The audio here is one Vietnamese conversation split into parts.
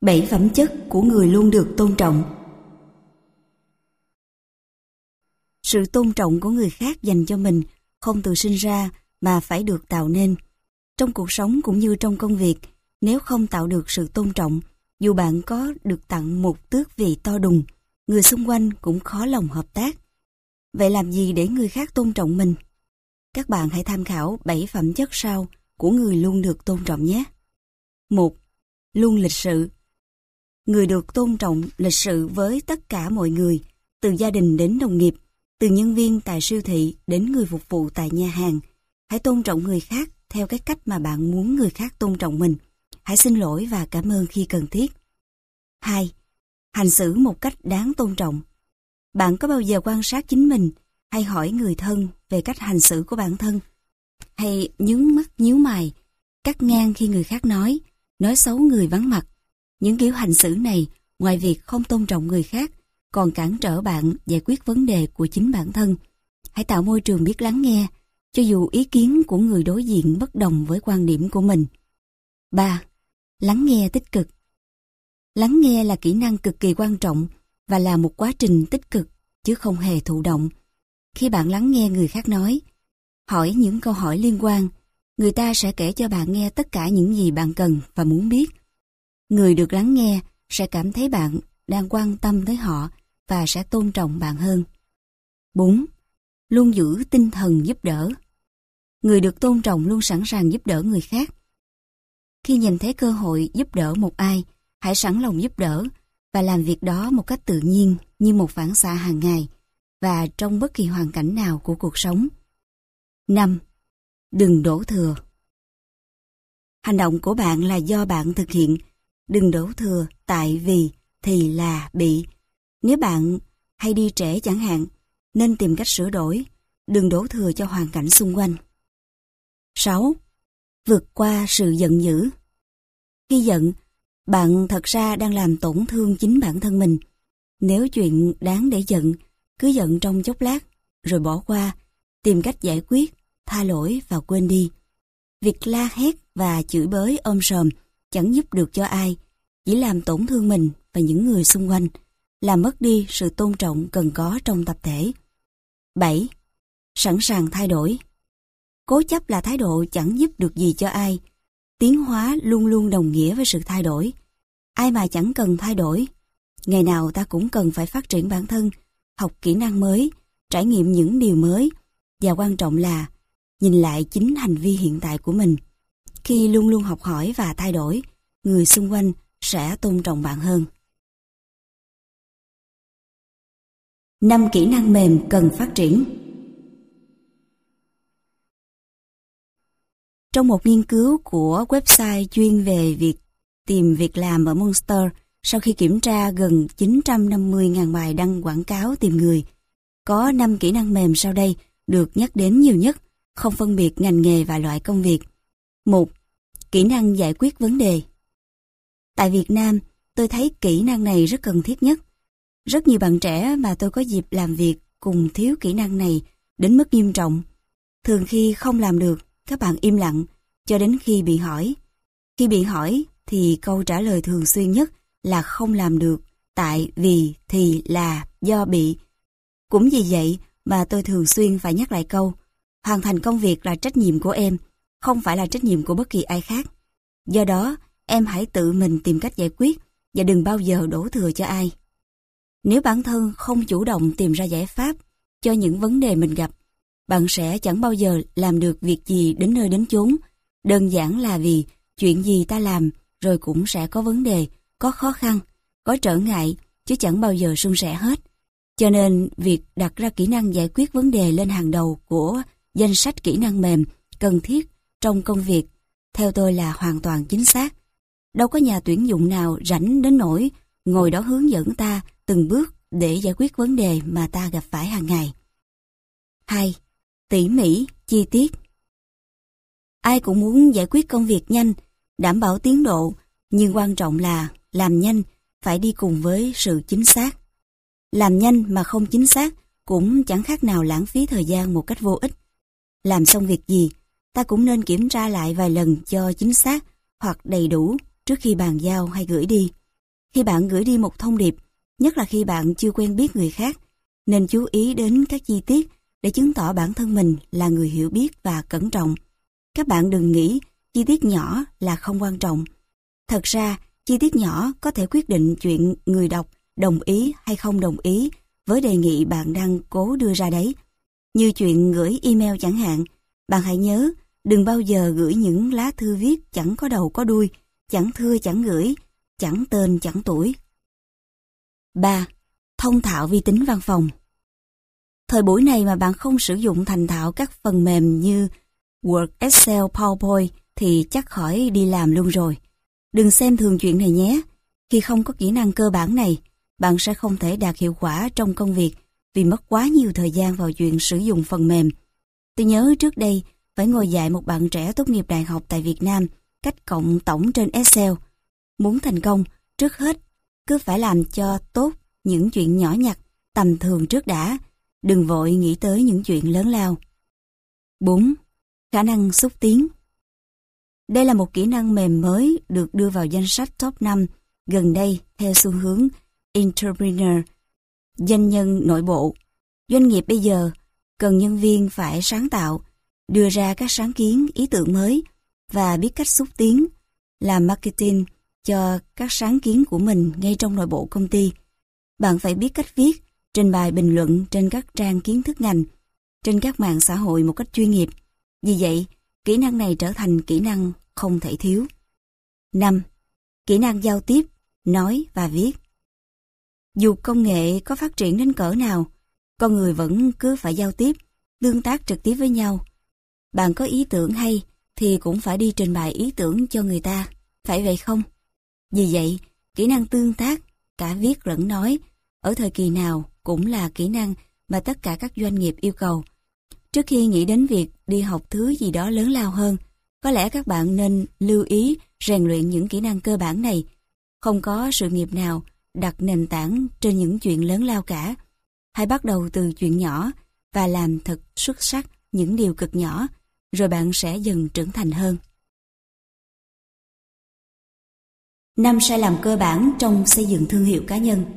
7 phẩm chất của người luôn được tôn trọng. Sự tôn trọng của người khác dành cho mình không tự sinh ra mà phải được tạo nên. Trong cuộc sống cũng như trong công việc, nếu không tạo được sự tôn trọng, dù bạn có được tặng một tước vị to đùng, người xung quanh cũng khó lòng hợp tác. Vậy làm gì để người khác tôn trọng mình? Các bạn hãy tham khảo 7 phẩm chất sau của người luôn được tôn trọng nhé. 1. Luôn lịch sự. Người được tôn trọng lịch sự với tất cả mọi người, từ gia đình đến đồng nghiệp, từ nhân viên tại siêu thị đến người phục vụ tại nhà hàng. Hãy tôn trọng người khác theo cái cách mà bạn muốn người khác tôn trọng mình. Hãy xin lỗi và cảm ơn khi cần thiết. 2. Hành xử một cách đáng tôn trọng. Bạn có bao giờ quan sát chính mình hay hỏi người thân về cách hành xử của bản thân? Hay nhướng mắt nhíu mày, cắt ngang khi người khác nói xấu người vắng mặt? Những kiểu hành xử này, ngoài việc không tôn trọng người khác, còn cản trở bạn giải quyết vấn đề của chính bản thân. Hãy tạo môi trường biết lắng nghe, cho dù ý kiến của người đối diện bất đồng với quan điểm của mình. 3. Lắng nghe tích cực. Lắng nghe là kỹ năng cực kỳ quan trọng và là một quá trình tích cực, chứ không hề thụ động. Khi bạn lắng nghe người khác nói, hỏi những câu hỏi liên quan, người ta sẽ kể cho bạn nghe tất cả những gì bạn cần và muốn biết. Người được lắng nghe sẽ cảm thấy bạn đang quan tâm tới họ và sẽ tôn trọng bạn hơn. 4. Luôn giữ tinh thần giúp đỡ. Người được tôn trọng luôn sẵn sàng giúp đỡ người khác. Khi nhìn thấy cơ hội giúp đỡ một ai, hãy sẵn lòng giúp đỡ và làm việc đó một cách tự nhiên như một phản xạ hàng ngày và trong bất kỳ hoàn cảnh nào của cuộc sống. 5. Đừng đổ thừa. Hành động của bạn là do bạn thực hiện. Đừng đổ thừa tại vì, thì là, bị. Nếu bạn hay đi trễ chẳng hạn, nên tìm cách sửa đổi. Đừng đổ thừa cho hoàn cảnh xung quanh. 6. Vượt qua sự giận dữ. Khi giận, bạn thật ra đang làm tổn thương chính bản thân mình. Nếu chuyện đáng để giận, cứ giận trong chốc lát, rồi bỏ qua, tìm cách giải quyết, tha lỗi và quên đi. Việc la hét và chửi bới ôm sòm chẳng giúp được cho ai, chỉ làm tổn thương mình và những người xung quanh, làm mất đi sự tôn trọng cần có trong tập thể. 7. Sẵn sàng thay đổi. Cố chấp là thái độ chẳng giúp được gì cho ai. Tiến hóa luôn luôn đồng nghĩa với sự thay đổi. Ai mà chẳng cần thay đổi. Ngày nào ta cũng cần phải phát triển bản thân, học kỹ năng mới, trải nghiệm những điều mới, và quan trọng là nhìn lại chính hành vi hiện tại của mình. Khi luôn luôn học hỏi và thay đổi, người xung quanh sẽ tôn trọng bạn hơn. 5 kỹ năng mềm cần phát triển. Trong một nghiên cứu của website chuyên về việc tìm việc làm ở Monster, sau khi kiểm tra gần 950.000 bài đăng quảng cáo tìm người, có 5 kỹ năng mềm sau đây được nhắc đến nhiều nhất, không phân biệt ngành nghề và loại công việc. 1. Kỹ năng giải quyết vấn đề. Tại Việt Nam, tôi thấy kỹ năng này rất cần thiết nhất. Rất nhiều bạn trẻ mà tôi có dịp làm việc cùng thiếu kỹ năng này đến mức nghiêm trọng. Thường khi không làm được, các bạn im lặng cho đến khi bị hỏi. Khi bị hỏi thì câu trả lời thường xuyên nhất là không làm được, tại vì, thì là, do bị. Cũng vì vậy mà tôi thường xuyên phải nhắc lại câu, hoàn thành công việc là trách nhiệm của em, không phải là trách nhiệm của bất kỳ ai khác. Do đó, em hãy tự mình tìm cách giải quyết và đừng bao giờ đổ thừa cho ai. Nếu bản thân không chủ động tìm ra giải pháp cho những vấn đề mình gặp, bạn sẽ chẳng bao giờ làm được việc gì đến nơi đến chốn. Đơn giản là vì chuyện gì ta làm rồi cũng sẽ có vấn đề, có khó khăn, có trở ngại, chứ chẳng bao giờ suôn sẻ hết. Cho nên việc đặt ra kỹ năng giải quyết vấn đề lên hàng đầu của danh sách kỹ năng mềm cần thiết trong công việc, theo tôi là hoàn toàn chính xác. Đâu có nhà tuyển dụng nào rảnh đến nỗi ngồi đó hướng dẫn ta từng bước để giải quyết vấn đề mà ta gặp phải hàng ngày. 2. Tỉ mỉ, chi tiết. Ai cũng muốn giải quyết công việc nhanh, đảm bảo tiến độ, nhưng quan trọng là làm nhanh phải đi cùng với sự chính xác. Làm nhanh mà không chính xác cũng chẳng khác nào lãng phí thời gian một cách vô ích. Làm xong việc gì, ta cũng nên kiểm tra lại vài lần cho chính xác hoặc đầy đủ trước khi bàn giao hay gửi đi. Khi bạn gửi đi một thông điệp, nhất là khi bạn chưa quen biết người khác, nên chú ý đến các chi tiết để chứng tỏ bản thân mình là người hiểu biết và cẩn trọng. Các bạn đừng nghĩ chi tiết nhỏ là không quan trọng. Thật ra, chi tiết nhỏ có thể quyết định chuyện người đọc đồng ý hay không đồng ý với đề nghị bạn đang cố đưa ra đấy. Như chuyện gửi email chẳng hạn, bạn hãy nhớ đừng bao giờ gửi những lá thư viết chẳng có đầu có đuôi, chẳng thưa chẳng gửi, chẳng tên chẳng tuổi. 3. Thông thạo vi tính văn phòng. Thời buổi này mà bạn không sử dụng thành thạo các phần mềm như Word, Excel, PowerPoint thì chắc khỏi đi làm luôn rồi. Đừng xem thường chuyện này nhé. Khi không có kỹ năng cơ bản này, bạn sẽ không thể đạt hiệu quả trong công việc vì mất quá nhiều thời gian vào chuyện sử dụng phần mềm. Tôi nhớ trước đây phải ngồi dạy một bạn trẻ tốt nghiệp đại học tại Việt Nam cách cộng tổng trên Excel. Muốn thành công, trước hết cứ phải làm cho tốt những chuyện nhỏ nhặt, tầm thường trước đã. Đừng vội nghĩ tới những chuyện lớn lao. 4. Khả năng xúc tiến. Đây là một kỹ năng mềm mới được đưa vào danh sách top 5 gần đây theo xu hướng entrepreneur, doanh nhân nội bộ. Doanh nghiệp bây giờ cần nhân viên phải sáng tạo, đưa ra các sáng kiến, ý tưởng mới và biết cách xúc tiến, làm marketing cho các sáng kiến của mình ngay trong nội bộ công ty. Bạn phải biết cách viết, trình bày bình luận trên các trang kiến thức ngành, trên các mạng xã hội một cách chuyên nghiệp. Vì vậy, kỹ năng này trở thành kỹ năng không thể thiếu. 5. Kỹ năng giao tiếp, nói và viết. Dù công nghệ có phát triển đến cỡ nào, con người vẫn cứ phải giao tiếp, tương tác trực tiếp với nhau. Bạn có ý tưởng hay thì cũng phải đi trình bày ý tưởng cho người ta, phải vậy không? Vì vậy, kỹ năng tương tác, cả viết lẫn nói, ở thời kỳ nào cũng là kỹ năng mà tất cả các doanh nghiệp yêu cầu. Trước khi nghĩ đến việc đi học thứ gì đó lớn lao hơn, có lẽ các bạn nên lưu ý rèn luyện những kỹ năng cơ bản này. Không có sự nghiệp nào đặt nền tảng trên những chuyện lớn lao cả. Hãy bắt đầu từ chuyện nhỏ và làm thật xuất sắc những điều cực nhỏ, rồi bạn sẽ dần trưởng thành hơn. 5 sai lầm cơ bản trong xây dựng thương hiệu cá nhân.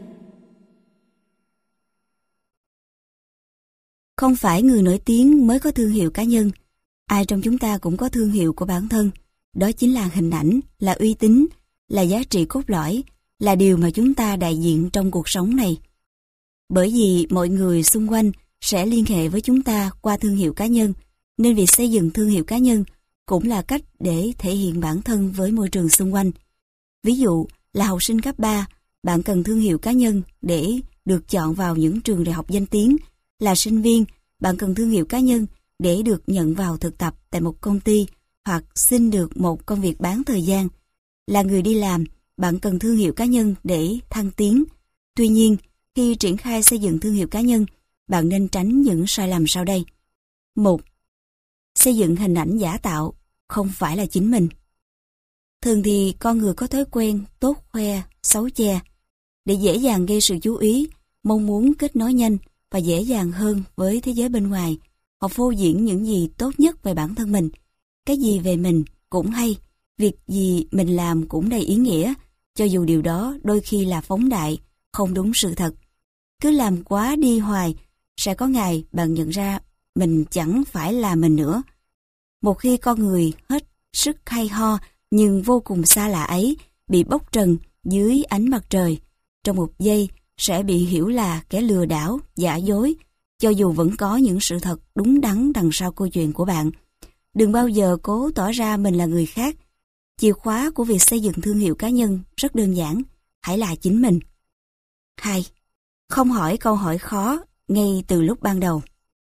Không phải người nổi tiếng mới có thương hiệu cá nhân. Ai trong chúng ta cũng có thương hiệu của bản thân. Đó chính là hình ảnh, là uy tín, là giá trị cốt lõi, là điều mà chúng ta đại diện trong cuộc sống này. Bởi vì mọi người xung quanh sẽ liên hệ với chúng ta qua thương hiệu cá nhân, nên việc xây dựng thương hiệu cá nhân cũng là cách để thể hiện bản thân với môi trường xung quanh. Ví dụ là học sinh cấp 3, bạn cần thương hiệu cá nhân để được chọn vào những trường đại học danh tiếng. Là sinh viên, bạn cần thương hiệu cá nhân để được nhận vào thực tập tại một công ty hoặc xin được một công việc bán thời gian. Là người đi làm, bạn cần thương hiệu cá nhân để thăng tiến. Tuy nhiên, khi triển khai xây dựng thương hiệu cá nhân, bạn nên tránh những sai lầm sau đây. 1. Xây dựng hình ảnh giả tạo, không phải là chính mình. Thường thì con người có thói quen tốt khoe, xấu che. Để dễ dàng gây sự chú ý, mong muốn kết nối nhanh và dễ dàng hơn với thế giới bên ngoài, họ phô diễn những gì tốt nhất về bản thân mình. Cái gì về mình cũng hay, việc gì mình làm cũng đầy ý nghĩa, cho dù điều đó đôi khi là phóng đại, không đúng sự thật. Cứ làm quá đi hoài, sẽ có ngày bạn nhận ra mình chẳng phải là mình nữa. Một khi con người hết sức hay ho nhưng vô cùng xa lạ ấy bị bốc trần dưới ánh mặt trời, trong một giây sẽ bị hiểu là kẻ lừa đảo, giả dối, cho dù vẫn có những sự thật đúng đắn đằng sau câu chuyện của bạn. Đừng bao giờ cố tỏ ra mình là người khác. Chìa khóa của việc xây dựng thương hiệu cá nhân rất đơn giản, hãy là chính mình. 2. Không hỏi câu hỏi khó ngay từ lúc ban đầu.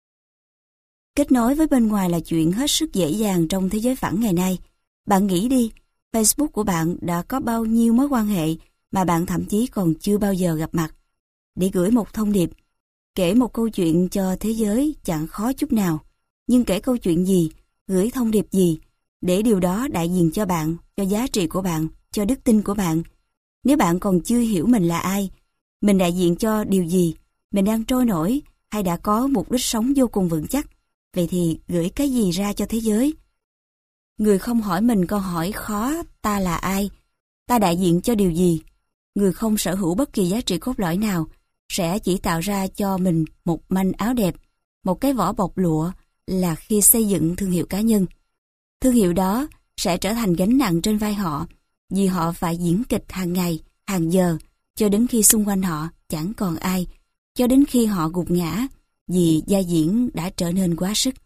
Kết nối với bên ngoài là chuyện hết sức dễ dàng trong thế giới phẳng ngày nay. Bạn nghĩ đi, Facebook của bạn đã có bao nhiêu mối quan hệ mà bạn thậm chí còn chưa bao giờ gặp mặt. Để gửi một thông điệp, kể một câu chuyện cho thế giới chẳng khó chút nào. Nhưng kể câu chuyện gì, gửi thông điệp gì, để điều đó đại diện cho bạn, cho giá trị của bạn, cho đức tin của bạn. Nếu bạn còn chưa hiểu mình là ai, mình đại diện cho điều gì, mình đang trôi nổi hay đã có mục đích sống vô cùng vững chắc, vậy thì gửi cái gì ra cho thế giới? Người không hỏi mình câu hỏi khó, ta là ai, ta đại diện cho điều gì, Người không sở hữu bất kỳ giá trị cốt lõi nào sẽ chỉ tạo ra cho mình một manh áo đẹp, một cái vỏ bọc lụa là khi xây dựng thương hiệu cá nhân. Thương hiệu đó sẽ trở thành gánh nặng trên vai họ, vì họ phải diễn kịch hàng ngày, hàng giờ, cho đến khi xung quanh họ chẳng còn ai, cho đến khi họ gục ngã, vì vai diễn đã trở nên quá sức.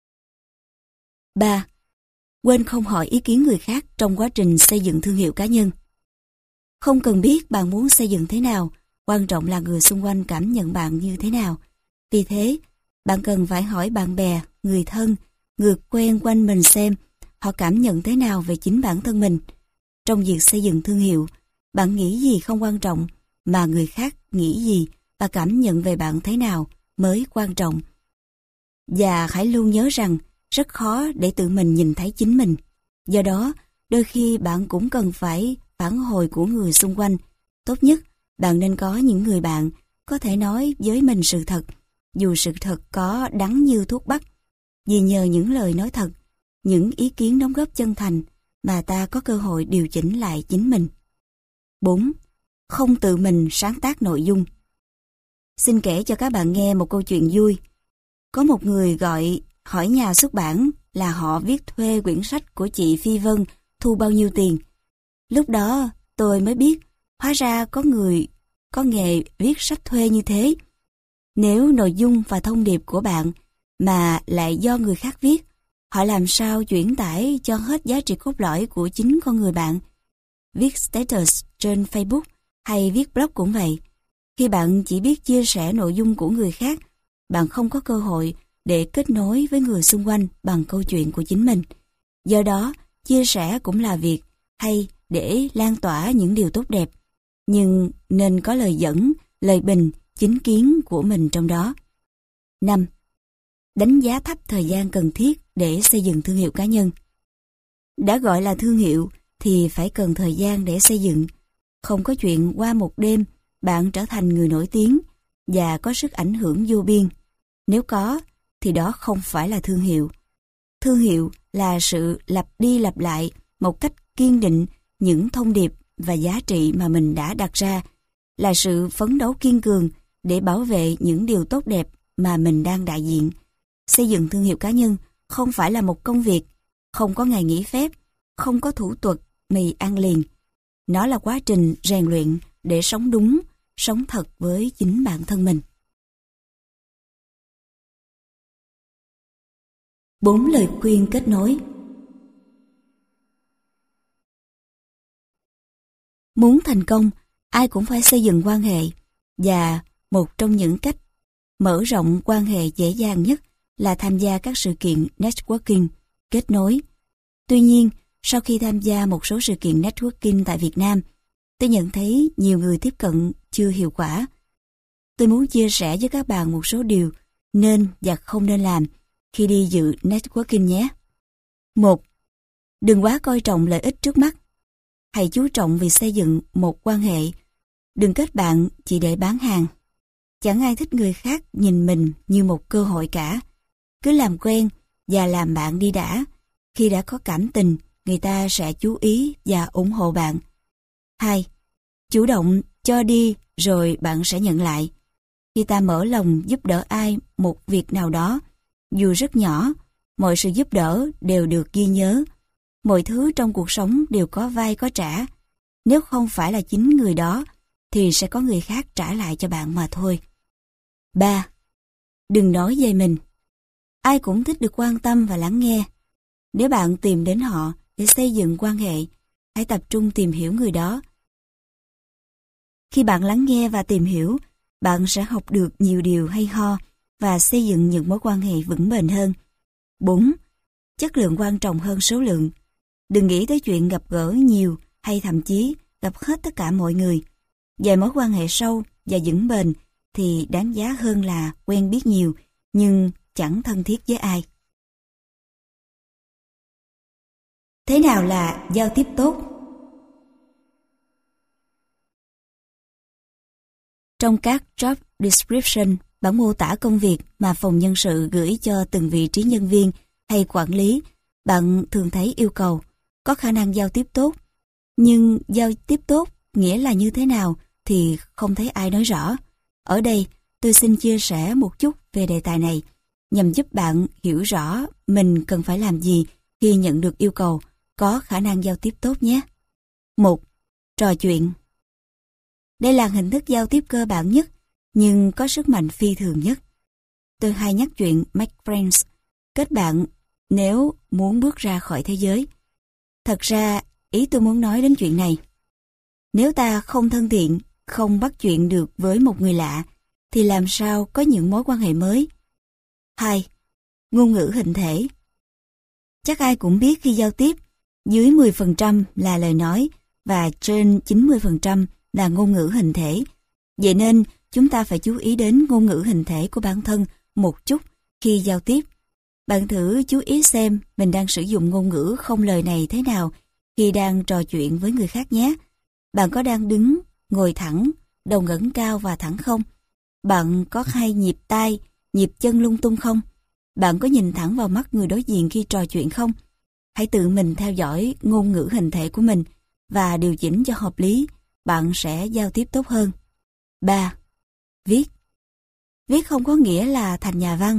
3. Quên không hỏi ý kiến người khác trong quá trình xây dựng thương hiệu cá nhân. Không cần biết bạn muốn xây dựng thế nào, quan trọng là người xung quanh cảm nhận bạn như thế nào. Vì thế, bạn cần phải hỏi bạn bè, người thân, người quen quanh mình xem họ cảm nhận thế nào về chính bản thân mình. Trong việc xây dựng thương hiệu, bạn nghĩ gì không quan trọng, mà người khác nghĩ gì và cảm nhận về bạn thế nào mới quan trọng. Và hãy luôn nhớ rằng rất khó để tự mình nhìn thấy chính mình. Do đó, đôi khi bạn cũng cần phải phản hồi của người xung quanh. Tốt nhất, bạn nên có những người bạn có thể nói với mình sự thật, dù sự thật có đắng như thuốc bắc. Vì nhờ những lời nói thật, những ý kiến đóng góp chân thành mà ta có cơ hội điều chỉnh lại chính mình. 4. Không tự mình sáng tác nội dung. Xin kể cho các bạn nghe một câu chuyện vui. Có một người gọi hỏi nhà xuất bản là họ viết thuê quyển sách của chị Phi Vân thu bao nhiêu tiền. Lúc đó tôi mới biết, hóa ra có người có nghề viết sách thuê như thế. Nếu nội dung và thông điệp của bạn mà lại do người khác viết, họ làm sao chuyển tải cho hết giá trị cốt lõi của chính con người bạn. Viết status trên Facebook hay viết blog cũng vậy. Khi bạn chỉ biết chia sẻ nội dung của người khác, bạn không có cơ hội để kết nối với người xung quanh bằng câu chuyện của chính mình. Do đó, chia sẻ cũng là việc hay để lan tỏa những điều tốt đẹp, nhưng nên có lời dẫn, lời bình, chính kiến của mình trong đó. 5. Đánh giá thấp thời gian cần thiết để xây dựng thương hiệu cá nhân. Đã gọi là thương hiệu thì phải cần thời gian để xây dựng. Không có chuyện qua một đêm bạn trở thành người nổi tiếng và có sức ảnh hưởng vô biên. Nếu có, thì đó không phải là thương hiệu. Thương hiệu là sự lặp đi lặp lại một cách kiên định những thông điệp và giá trị mà mình đã đặt ra, là sự phấn đấu kiên cường để bảo vệ những điều tốt đẹp mà mình đang đại diện. Xây dựng thương hiệu cá nhân không phải là một công việc, không có ngày nghỉ phép, không có thủ thuật mì ăn liền. Nó là quá trình rèn luyện để sống đúng, sống thật với chính bản thân mình. 4 lời khuyên kết nối. Muốn thành công, ai cũng phải xây dựng quan hệ, và một trong những cách mở rộng quan hệ dễ dàng nhất là tham gia các sự kiện networking, kết nối. Tuy nhiên, sau khi tham gia một số sự kiện networking tại Việt Nam, tôi nhận thấy nhiều người tiếp cận chưa hiệu quả. Tôi muốn chia sẻ với các bạn một số điều nên và không nên làm khi đi dự networking nhé. 1. Đừng quá coi trọng lợi ích trước mắt. Hãy chú trọng việc xây dựng một quan hệ. Đừng kết bạn chỉ để bán hàng. Chẳng ai thích người khác nhìn mình như một cơ hội cả. Cứ làm quen và làm bạn đi đã. Khi đã có cảm tình, người ta sẽ chú ý và ủng hộ bạn. 2. Chủ động cho đi rồi bạn sẽ nhận lại. Khi ta mở lòng giúp đỡ ai một việc nào đó, dù rất nhỏ, mọi sự giúp đỡ đều được ghi nhớ. Mọi thứ trong cuộc sống đều có vai có trả. Nếu không phải là chính người đó, thì sẽ có người khác trả lại cho bạn mà thôi. 3. Đừng nói về mình. Ai cũng thích được quan tâm và lắng nghe. Nếu bạn tìm đến họ để xây dựng quan hệ, hãy tập trung tìm hiểu người đó. Khi bạn lắng nghe và tìm hiểu, bạn sẽ học được nhiều điều hay ho và xây dựng những mối quan hệ vững bền hơn. 4. Chất lượng quan trọng hơn số lượng. Đừng nghĩ tới chuyện gặp gỡ nhiều hay thậm chí gặp hết tất cả mọi người. Về mối quan hệ sâu và vững bền thì đáng giá hơn là quen biết nhiều nhưng chẳng thân thiết với ai. Thế nào là giao tiếp tốt? Trong các job description, bản mô tả công việc mà phòng nhân sự gửi cho từng vị trí nhân viên hay quản lý, bạn thường thấy yêu cầu có khả năng giao tiếp tốt. Nhưng giao tiếp tốt nghĩa là như thế nào thì không thấy ai nói rõ. Ở đây, tôi xin chia sẻ một chút về đề tài này, nhằm giúp bạn hiểu rõ mình cần phải làm gì khi nhận được yêu cầu có khả năng giao tiếp tốt nhé. 1. Trò chuyện. Đây là hình thức giao tiếp cơ bản nhất, nhưng có sức mạnh phi thường nhất. Tôi hay nhắc chuyện make friends, kết bạn nếu muốn bước ra khỏi thế giới. Thật ra, ý tôi muốn nói đến chuyện này. Nếu ta không thân thiện, không bắt chuyện được với một người lạ, thì làm sao có những mối quan hệ mới? 2. Ngôn ngữ hình thể. Chắc ai cũng biết khi giao tiếp, dưới 10% là lời nói và trên 90% là ngôn ngữ hình thể. Vậy nên, chúng ta phải chú ý đến ngôn ngữ hình thể của bản thân một chút khi giao tiếp. Bạn thử chú ý xem mình đang sử dụng ngôn ngữ không lời này thế nào khi đang trò chuyện với người khác nhé. Bạn có đang đứng, ngồi thẳng, đầu ngẩng cao và thẳng không? Bạn có hay nhịp tay, nhịp chân lung tung không? Bạn có nhìn thẳng vào mắt người đối diện khi trò chuyện không? Hãy tự mình theo dõi ngôn ngữ hình thể của mình và điều chỉnh cho hợp lý, bạn sẽ giao tiếp tốt hơn. 3. Viết. Viết không có nghĩa là thành nhà văn.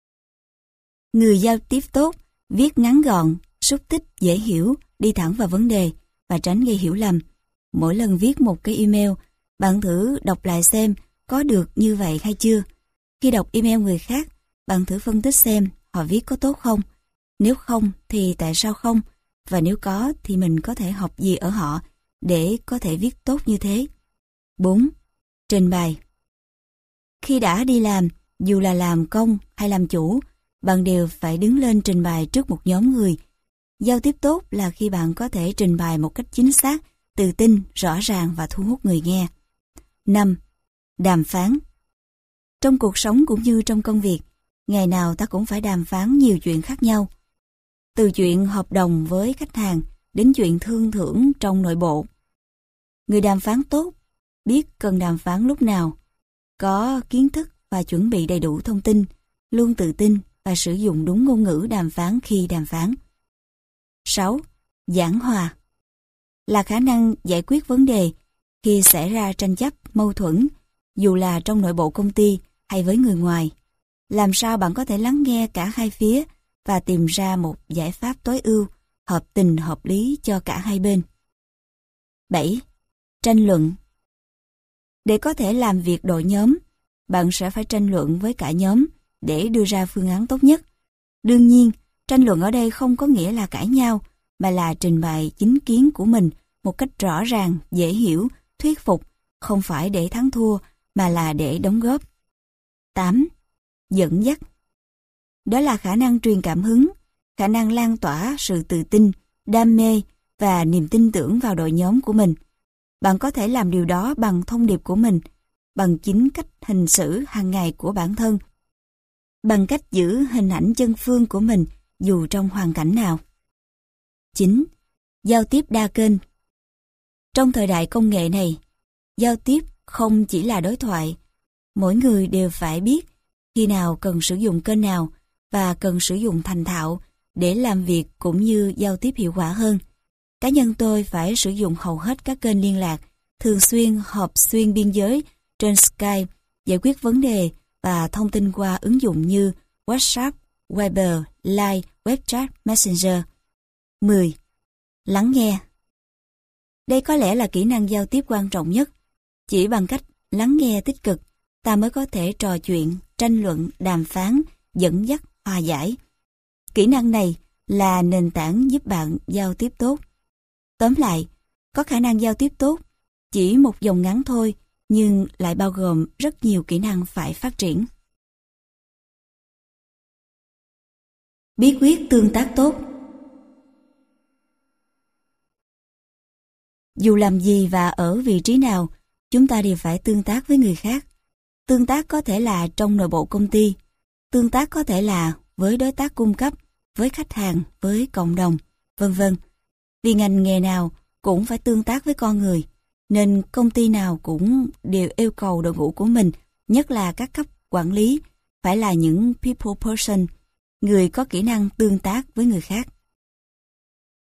Người giao tiếp tốt, viết ngắn gọn, xúc tích, dễ hiểu, đi thẳng vào vấn đề và tránh gây hiểu lầm. Mỗi lần viết một cái email, bạn thử đọc lại xem có được như vậy hay chưa. Khi đọc email người khác, bạn thử phân tích xem họ viết có tốt không. Nếu không thì tại sao không? Và nếu có thì mình có thể học gì ở họ để có thể viết tốt như thế. 4. Trình bày. Khi đã đi làm, dù là làm công hay làm chủ, bạn đều phải đứng lên trình bày trước một nhóm người. Giao tiếp tốt là khi bạn có thể trình bày một cách chính xác, tự tin, rõ ràng và thu hút người nghe. 5. Đàm phán. Trong cuộc sống cũng như trong công việc, ngày nào ta cũng phải đàm phán nhiều chuyện khác nhau. Từ chuyện hợp đồng với khách hàng đến chuyện thương thưởng trong nội bộ. Người đàm phán tốt, biết cần đàm phán lúc nào, có kiến thức và chuẩn bị đầy đủ thông tin, luôn tự tin và sử dụng đúng ngôn ngữ đàm phán khi đàm phán. 6. Giảng hòa. Là khả năng giải quyết vấn đề khi xảy ra tranh chấp, mâu thuẫn, dù là trong nội bộ công ty hay với người ngoài. Làm sao bạn có thể lắng nghe cả hai phía và tìm ra một giải pháp tối ưu, hợp tình hợp lý cho cả hai bên. 7. Tranh luận. Để có thể làm việc đội nhóm, bạn sẽ phải tranh luận với cả nhóm để đưa ra phương án tốt nhất. Đương nhiên, tranh luận ở đây không có nghĩa là cãi nhau, mà là trình bày chính kiến của mình một cách rõ ràng, dễ hiểu, thuyết phục, không phải để thắng thua, mà là để đóng góp. 8. Dẫn dắt. Đó là khả năng truyền cảm hứng, khả năng lan tỏa sự tự tin, đam mê và niềm tin tưởng vào đội nhóm của mình. Bạn có thể làm điều đó bằng thông điệp của mình, bằng chính cách hành xử hàng ngày của bản thân, bằng cách giữ hình ảnh chân phương của mình dù trong hoàn cảnh nào. 9. Giao tiếp đa kênh. Trong thời đại công nghệ này, giao tiếp không chỉ là đối thoại. Mỗi người đều phải biết khi nào cần sử dụng kênh nào và cần sử dụng thành thạo để làm việc cũng như giao tiếp hiệu quả hơn. Cá nhân tôi phải sử dụng hầu hết các kênh liên lạc, thường xuyên họp xuyên biên giới trên Skype, giải quyết vấn đề và thông tin qua ứng dụng như WhatsApp, Viber, Line, WeChat, Messenger. 10. Lắng nghe. Đây có lẽ là kỹ năng giao tiếp quan trọng nhất. Chỉ bằng cách lắng nghe tích cực, ta mới có thể trò chuyện, tranh luận, đàm phán, dẫn dắt, hòa giải. Kỹ năng này là nền tảng giúp bạn giao tiếp tốt. Tóm lại, có khả năng giao tiếp tốt, chỉ một dòng ngắn thôi, nhưng lại bao gồm rất nhiều kỹ năng phải phát triển. Bí quyết tương tác tốt. Dù làm gì và ở vị trí nào, chúng ta đều phải tương tác với người khác. Tương tác có thể là trong nội bộ công ty, tương tác có thể là với đối tác cung cấp, với khách hàng, với cộng đồng, vân vân. Vì ngành nghề nào cũng phải tương tác với con người, nên công ty nào cũng đều yêu cầu đội ngũ của mình, nhất là các cấp quản lý, phải là những people person, người có kỹ năng tương tác với người khác.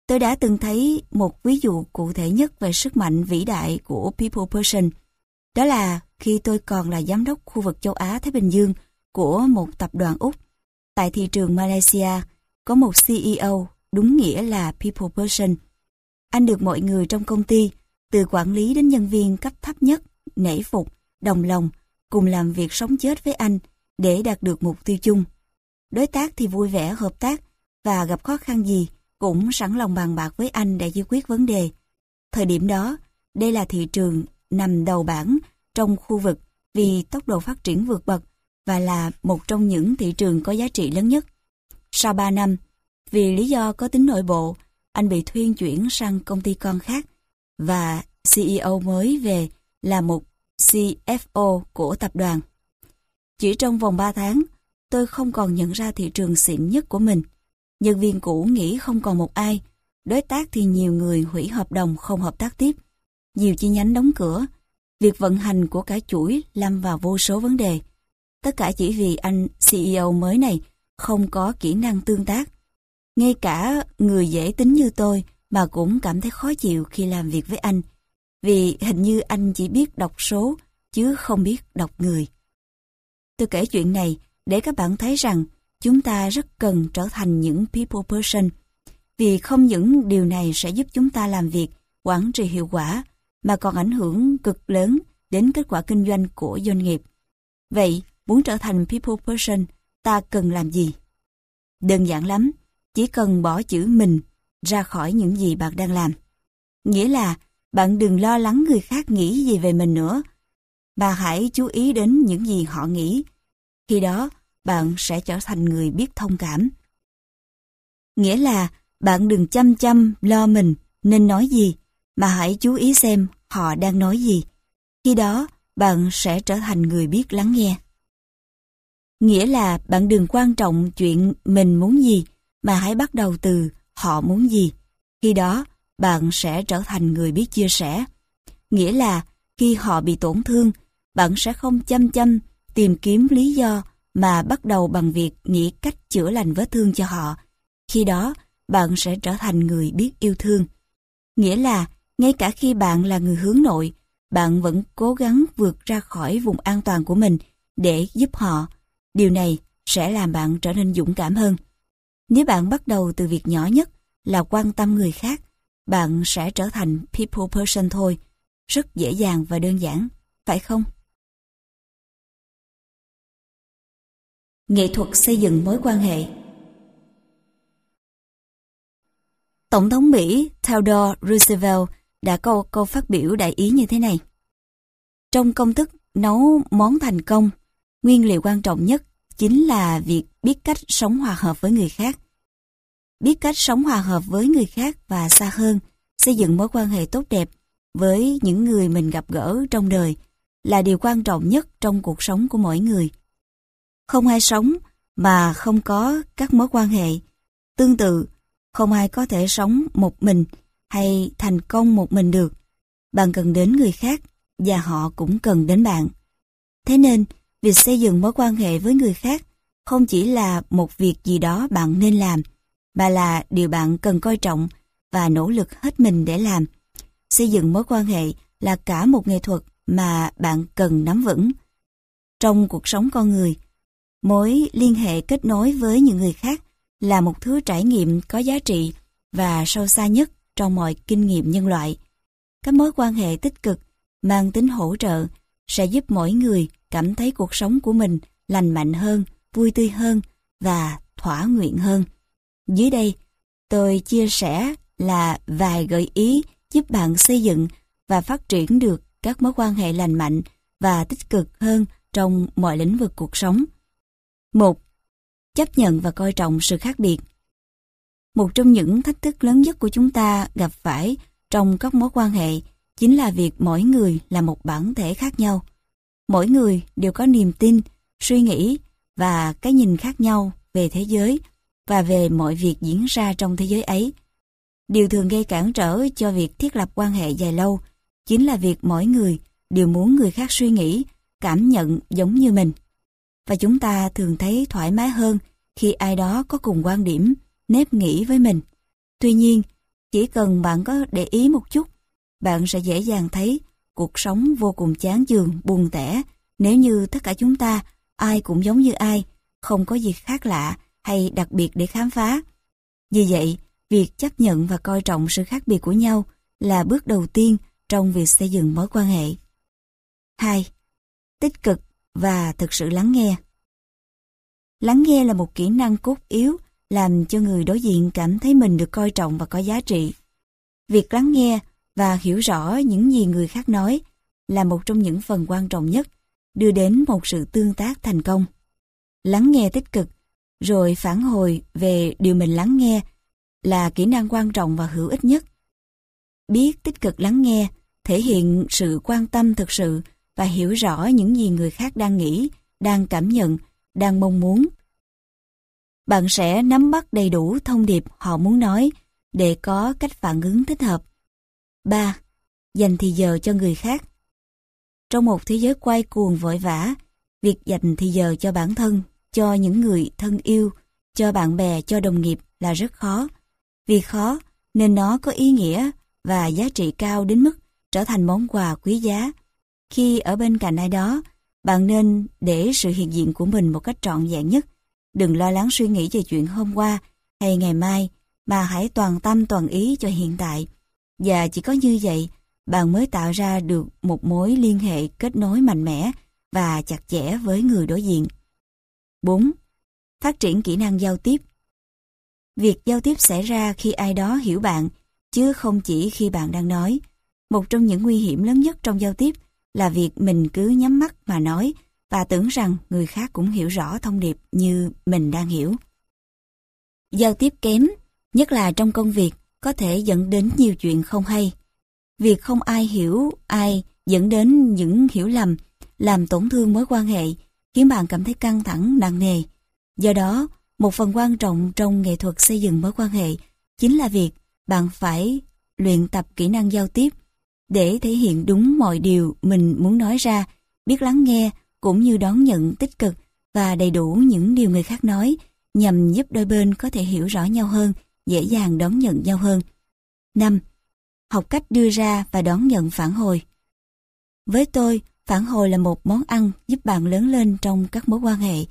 Tôi đã từng thấy một ví dụ cụ thể nhất về sức mạnh vĩ đại của People Person. Đó là khi tôi còn là giám đốc khu vực châu Á Thái Bình Dương của một tập đoàn Úc. Tại thị trường Malaysia, có một CEO đúng nghĩa là People Person. Anh được mọi người trong công ty, từ quản lý đến nhân viên cấp thấp nhất, nể phục, đồng lòng, cùng làm việc sống chết với anh để đạt được mục tiêu chung. Đối tác thì vui vẻ hợp tác và gặp khó khăn gì cũng sẵn lòng bàn bạc với anh để giải quyết vấn đề. Thời điểm đó, đây là thị trường nằm đầu bảng trong khu vực vì tốc độ phát triển vượt bậc và là một trong những thị trường có giá trị lớn nhất. Sau 3 năm, vì lý do có tính nội bộ, anh bị thuyên chuyển sang công ty con khác và CEO mới về là một CFO của tập đoàn. Chỉ trong vòng 3 tháng, tôi không còn nhận ra thị trường xịn nhất của mình. Nhân viên cũ nghĩ không còn một ai, đối tác thì nhiều người hủy hợp đồng không hợp tác tiếp, nhiều chi nhánh đóng cửa, việc vận hành của cả chuỗi lâm vào vô số vấn đề. Tất cả chỉ vì anh CEO mới này không có kỹ năng tương tác. Ngay cả người dễ tính như tôi mà cũng cảm thấy khó chịu khi làm việc với anh, vì hình như anh chỉ biết đọc số chứ không biết đọc người. Tôi kể chuyện này để các bạn thấy rằng chúng ta rất cần trở thành những people person, vì không những điều này sẽ giúp chúng ta làm việc, quản trị hiệu quả, mà còn ảnh hưởng cực lớn đến kết quả kinh doanh của doanh nghiệp. Vậy, muốn trở thành people person, ta cần làm gì? Đơn giản lắm, chỉ cần bỏ chữ mình ra khỏi những gì bạn đang làm. Nghĩa là bạn đừng lo lắng người khác nghĩ gì về mình nữa, mà hãy chú ý đến những gì họ nghĩ. Khi đó, bạn sẽ trở thành người biết thông cảm. Nghĩa là bạn đừng chăm chăm lo mình nên nói gì, mà hãy chú ý xem họ đang nói gì. Khi đó, bạn sẽ trở thành người biết lắng nghe. Nghĩa là bạn đừng quan trọng chuyện mình muốn gì, mà hãy bắt đầu từ họ muốn gì. Khi đó, bạn sẽ trở thành người biết chia sẻ. Nghĩa là khi họ bị tổn thương, bạn sẽ không chăm chăm tìm kiếm lý do mà bắt đầu bằng việc nghĩ cách chữa lành vết thương cho họ. Khi đó, bạn sẽ trở thành người biết yêu thương. Nghĩa là ngay cả khi bạn là người hướng nội, bạn vẫn cố gắng vượt ra khỏi vùng an toàn của mình để giúp họ. Điều này sẽ làm bạn trở nên dũng cảm hơn. Nếu bạn bắt đầu từ việc nhỏ nhất là quan tâm người khác, bạn sẽ trở thành people person thôi. Rất dễ dàng và đơn giản, phải không? Nghệ thuật xây dựng mối quan hệ. Tổng thống Mỹ Theodore Roosevelt đã có câu phát biểu đại ý như thế này. Trong công thức nấu món thành công, nguyên liệu quan trọng nhất chính là việc biết cách sống hòa hợp với người khác. Biết cách sống hòa hợp với người khác và xa hơn, xây dựng mối quan hệ tốt đẹp với những người mình gặp gỡ trong đời là điều quan trọng nhất trong cuộc sống của mỗi người. Không ai sống mà không có các mối quan hệ. Tương tự, không ai có thể sống một mình hay thành công một mình được. Bạn cần đến người khác và họ cũng cần đến bạn. Thế nên, việc xây dựng mối quan hệ với người khác không chỉ là một việc gì đó bạn nên làm, mà là điều bạn cần coi trọng và nỗ lực hết mình để làm. Xây dựng mối quan hệ là cả một nghệ thuật mà bạn cần nắm vững. Trong cuộc sống con người, mối liên hệ kết nối với những người khác là một thứ trải nghiệm có giá trị và sâu xa nhất trong mọi kinh nghiệm nhân loại. Các mối quan hệ tích cực, mang tính hỗ trợ sẽ giúp mỗi người cảm thấy cuộc sống của mình lành mạnh hơn, vui tươi hơn và thỏa nguyện hơn. Dưới đây, tôi chia sẻ là vài gợi ý giúp bạn xây dựng và phát triển được các mối quan hệ lành mạnh và tích cực hơn trong mọi lĩnh vực cuộc sống. 1. Chấp nhận và coi trọng sự khác biệt. Một trong những thách thức lớn nhất của chúng ta gặp phải trong các mối quan hệ chính là việc mỗi người là một bản thể khác nhau. Mỗi người đều có niềm tin, suy nghĩ và cái nhìn khác nhau về thế giới và về mọi việc diễn ra trong thế giới ấy. Điều thường gây cản trở cho việc thiết lập quan hệ dài lâu chính là việc mỗi người đều muốn người khác suy nghĩ, cảm nhận giống như mình. Và chúng ta thường thấy thoải mái hơn khi ai đó có cùng quan điểm, nếp nghĩ với mình. Tuy nhiên, Chỉ cần bạn có để ý một chút, bạn sẽ dễ dàng thấy cuộc sống vô cùng chán chường, buồn tẻ nếu như tất cả chúng ta, ai cũng giống như ai, không có gì khác lạ hay đặc biệt để khám phá. Vì vậy, việc chấp nhận và coi trọng sự khác biệt của nhau là bước đầu tiên trong việc xây dựng mối quan hệ. 2. Tích cực và thực sự lắng nghe. Lắng nghe là một kỹ năng cốt yếu làm cho người đối diện cảm thấy mình được coi trọng và có giá trị. Việc lắng nghe và hiểu rõ những gì người khác nói là một trong những phần quan trọng nhất đưa đến một sự tương tác thành công. Lắng nghe tích cực, rồi phản hồi về điều mình lắng nghe là kỹ năng quan trọng và hữu ích nhất. Biết tích cực lắng nghe, thể hiện sự quan tâm thực sự và hiểu rõ những gì người khác đang nghĩ, đang cảm nhận, đang mong muốn. Bạn sẽ nắm bắt đầy đủ thông điệp họ muốn nói để có cách phản ứng thích hợp. 3. Dành thì giờ cho người khác. Trong một thế giới quay cuồng vội vã, việc dành thì giờ cho bản thân, cho những người thân yêu, cho bạn bè, cho đồng nghiệp là rất khó. Vì khó nên nó có ý nghĩa và giá trị cao đến mức trở thành món quà quý giá. Khi ở bên cạnh ai đó, bạn nên để sự hiện diện của mình một cách trọn vẹn nhất. Đừng lo lắng suy nghĩ về chuyện hôm qua hay ngày mai, mà hãy toàn tâm toàn ý cho hiện tại. Và chỉ có như vậy, bạn mới tạo ra được một mối liên hệ kết nối mạnh mẽ và chặt chẽ với người đối diện. 4. Phát triển kỹ năng giao tiếp. Việc giao tiếp xảy ra khi ai đó hiểu bạn, chứ không chỉ khi bạn đang nói. Một trong những nguy hiểm lớn nhất trong giao tiếp là việc mình cứ nhắm mắt mà nói và tưởng rằng người khác cũng hiểu rõ thông điệp như mình đang hiểu. Giao tiếp kém, nhất là trong công việc, có thể dẫn đến nhiều chuyện không hay. Việc không ai hiểu ai dẫn đến những hiểu lầm, làm tổn thương mối quan hệ, khiến bạn cảm thấy căng thẳng, nặng nề. Do đó, một phần quan trọng trong nghệ thuật xây dựng mối quan hệ chính là việc bạn phải luyện tập kỹ năng giao tiếp để thể hiện đúng mọi điều mình muốn nói ra, biết lắng nghe cũng như đón nhận tích cực và đầy đủ những điều người khác nói nhằm giúp đôi bên có thể hiểu rõ nhau hơn, dễ dàng đón nhận nhau hơn. 5. Học cách đưa ra và đón nhận phản hồi. Với tôi, phản hồi là một món ăn giúp bạn lớn lên trong các mối quan hệ.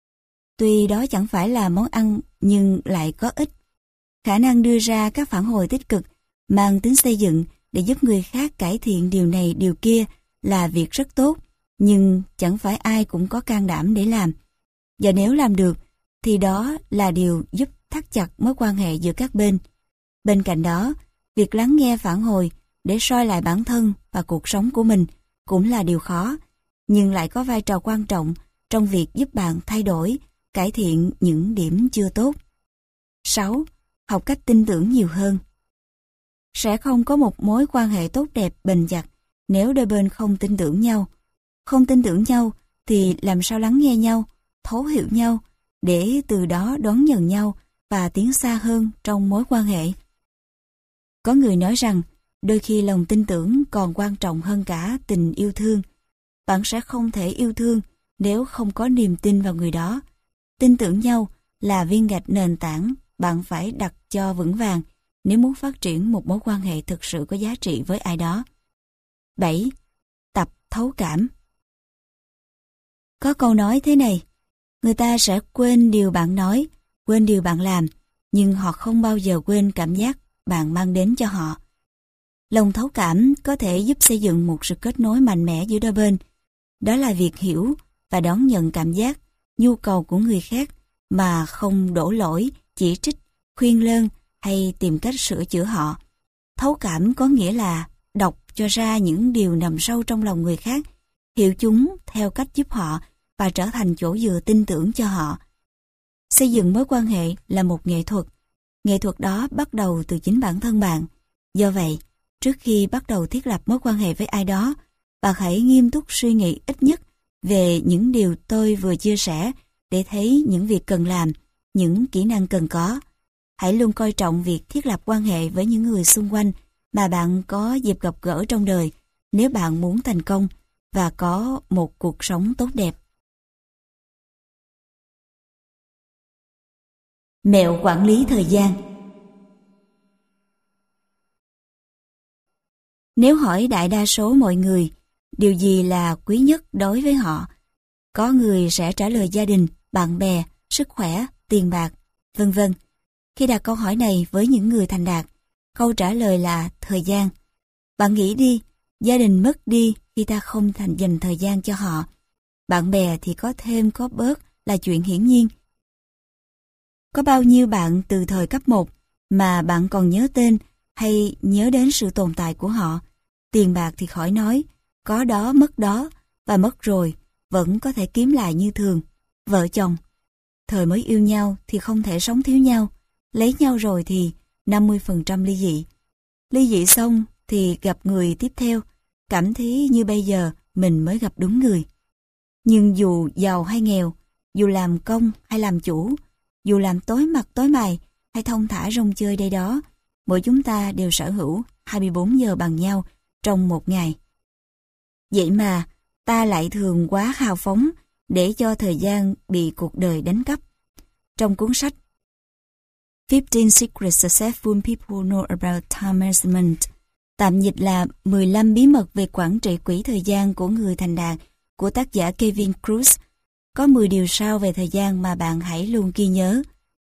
Tuy đó chẳng phải là món ăn nhưng lại có ích. Khả năng đưa ra các phản hồi tích cực, mang tính xây dựng để giúp người khác cải thiện điều này điều kia là việc rất tốt, nhưng chẳng phải ai cũng có can đảm để làm. Và nếu làm được, thì đó là điều giúp thắt chặt mối quan hệ giữa các bên. Bên cạnh đó, việc lắng nghe phản hồi để soi lại bản thân và cuộc sống của mình cũng là điều khó, nhưng lại có vai trò quan trọng trong việc giúp bạn thay đổi, cải thiện những điểm chưa tốt. 6. Học cách tin tưởng nhiều hơn. Sẽ không có một mối quan hệ tốt đẹp bền chặt nếu đôi bên không tin tưởng nhau. Không tin tưởng nhau thì làm sao lắng nghe nhau, thấu hiểu nhau, để từ đó đón nhận nhau và tiến xa hơn trong mối quan hệ. Có người nói rằng đôi khi lòng tin tưởng còn quan trọng hơn cả tình yêu thương. Bạn sẽ không thể yêu thương nếu không có niềm tin vào người đó. Tin tưởng nhau là viên gạch nền tảng bạn phải đặt cho vững vàng nếu muốn phát triển một mối quan hệ thực sự có giá trị với ai đó. 7. Tập thấu cảm. Có câu nói thế này: người ta sẽ quên điều bạn nói, quên điều bạn làm, nhưng họ không bao giờ quên cảm giác bạn mang đến cho họ. Lòng thấu cảm có thể giúp xây dựng một sự kết nối mạnh mẽ giữa đôi bên. Đó là việc hiểu và đón nhận cảm giác, nhu cầu của người khác mà không đổ lỗi, chỉ trích, khuyên lơn hay tìm cách sửa chữa họ. Thấu cảm có nghĩa là đọc cho ra những điều nằm sâu trong lòng người khác, hiểu chúng theo cách giúp họ và trở thành chỗ dựa tin tưởng cho họ. Xây dựng mối quan hệ là một nghệ thuật. Nghệ thuật đó bắt đầu từ chính bản thân bạn. Do vậy, trước khi bắt đầu thiết lập mối quan hệ với ai đó, bạn hãy nghiêm túc suy nghĩ ít nhất về những điều tôi vừa chia sẻ để thấy những việc cần làm, những kỹ năng cần có. Hãy luôn coi trọng việc thiết lập quan hệ với những người xung quanh mà bạn có dịp gặp gỡ trong đời nếu bạn muốn thành công và có một cuộc sống tốt đẹp. Mẹo quản lý thời gian. Nếu hỏi đại đa số mọi người, điều gì là quý nhất đối với họ, có người sẽ trả lời gia đình, bạn bè, sức khỏe, tiền bạc, vân vân. Khi đặt câu hỏi này với những người thành đạt, câu trả lời là thời gian. Bạn nghĩ đi, gia đình mất đi khi ta không dành thời gian cho họ. Bạn bè thì có thêm có bớt là chuyện hiển nhiên. Có bao nhiêu bạn từ thời cấp 1 mà bạn còn nhớ tên hay nhớ đến sự tồn tại của họ. Tiền bạc thì khỏi nói, có đó mất đó, và mất rồi vẫn có thể kiếm lại như thường. Vợ chồng, thời mới yêu nhau thì không thể sống thiếu nhau, lấy nhau rồi thì 50% ly dị. Ly dị xong thì gặp người tiếp theo, cảm thấy như bây giờ mình mới gặp đúng người. Nhưng dù giàu hay nghèo, dù làm công hay làm chủ, dù làm tối mặt tối mày hay thong thả rong chơi đây đó, mỗi chúng ta đều sở hữu 24 giờ bằng nhau trong một ngày. Vậy mà ta lại thường quá hào phóng để cho thời gian bị cuộc đời đánh cắp. Trong cuốn sách 15 Secrets Successful People Know About Time Management, tạm dịch là 15 bí mật về quản trị quỹ thời gian của người thành đạt của tác giả Kevin Kruse, có 10 điều sau về thời gian mà bạn hãy luôn ghi nhớ.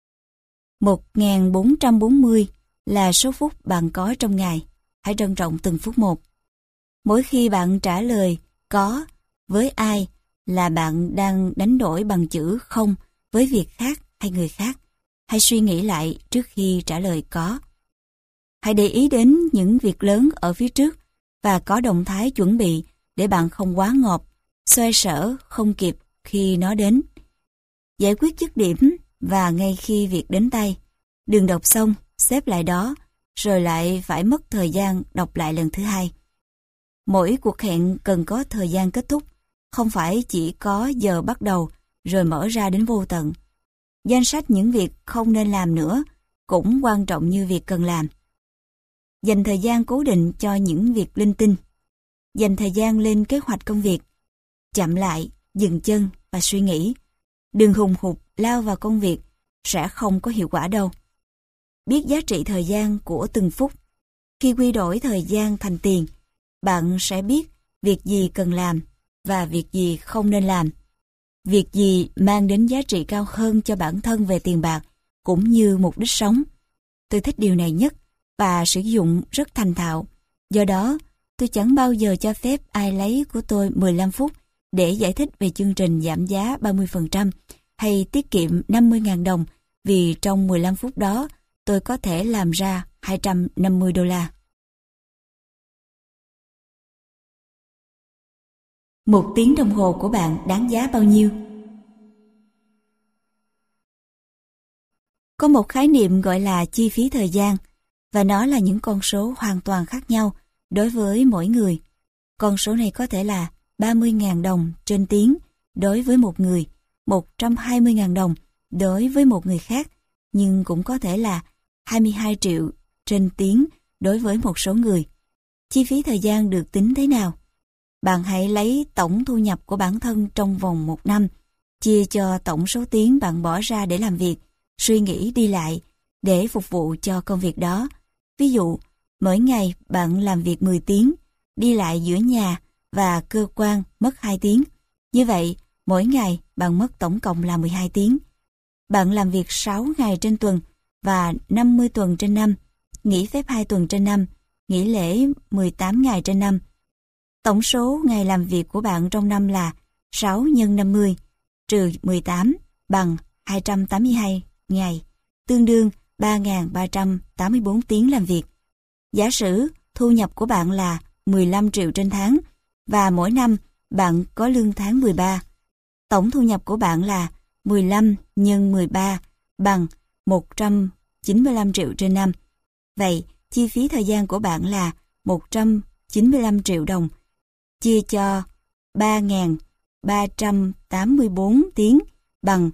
1440 là số phút bạn có trong ngày. Hãy trân trọng từng phút một. Mỗi khi bạn trả lời có với ai là bạn đang đánh đổi bằng chữ không với việc khác hay người khác. Hãy suy nghĩ lại trước khi trả lời có. Hãy để ý đến những việc lớn ở phía trước và có động thái chuẩn bị để bạn không quá ngộp, xoay sở không kịp khi nó đến. Giải quyết dứt điểm và ngay khi việc đến tay. Đừng đọc xong, xếp lại đó, rồi lại phải mất thời gian đọc lại lần thứ hai. Mỗi cuộc hẹn cần có thời gian kết thúc, không phải chỉ có giờ bắt đầu rồi mở ra đến vô tận. Danh sách những việc không nên làm nữa cũng quan trọng như việc cần làm. Dành thời gian cố định cho những việc linh tinh. Dành thời gian lên kế hoạch công việc. Chậm lại, dừng chân và suy nghĩ. Đừng hùng hục lao vào công việc, sẽ không có hiệu quả đâu. Biết giá trị thời gian của từng phút. Khi quy đổi thời gian thành tiền, bạn sẽ biết việc gì cần làm và việc gì không nên làm. Việc gì mang đến giá trị cao hơn cho bản thân về tiền bạc cũng như mục đích sống. Tôi thích điều này nhất và sử dụng rất thành thạo. Do đó, tôi chẳng bao giờ cho phép ai lấy của tôi 15 phút để giải thích về chương trình giảm giá 30% hay tiết kiệm 50.000 đồng vì trong 15 phút đó tôi có thể làm ra $250. 1 tiếng đồng hồ của bạn đáng giá bao nhiêu? Có một khái niệm gọi là chi phí thời gian, và nó là những con số hoàn toàn khác nhau đối với mỗi người. Con số này có thể là 30.000 đồng trên tiếng đối với một người, 120.000 đồng đối với một người khác, nhưng cũng có thể là 22 triệu trên tiếng đối với một số người. Chi phí thời gian được tính thế nào? Bạn hãy lấy tổng thu nhập của bản thân trong vòng 1 năm, chia cho tổng số tiếng bạn bỏ ra để làm việc, suy nghĩ đi lại, để phục vụ cho công việc đó. Ví dụ, mỗi ngày bạn làm việc 10 tiếng, đi lại giữa nhà và cơ quan mất 2 tiếng. Như vậy, mỗi ngày bạn mất tổng cộng là 12 tiếng. Bạn làm việc 6 ngày trên tuần và 50 tuần trên năm, nghỉ phép 2 tuần trên năm, nghỉ lễ 18 ngày trên năm. Tổng số ngày làm việc của bạn trong năm là 6 x 50 trừ 18 bằng 282 ngày, tương đương 3.384 tiếng làm việc. Giả sử thu nhập của bạn là 15 triệu trên tháng và mỗi năm bạn có lương tháng 13. Tổng thu nhập của bạn là 15 x 13 bằng 195 triệu trên năm. Vậy, chi phí thời gian của bạn là 195 triệu đồng, chia cho 3.384 tiếng bằng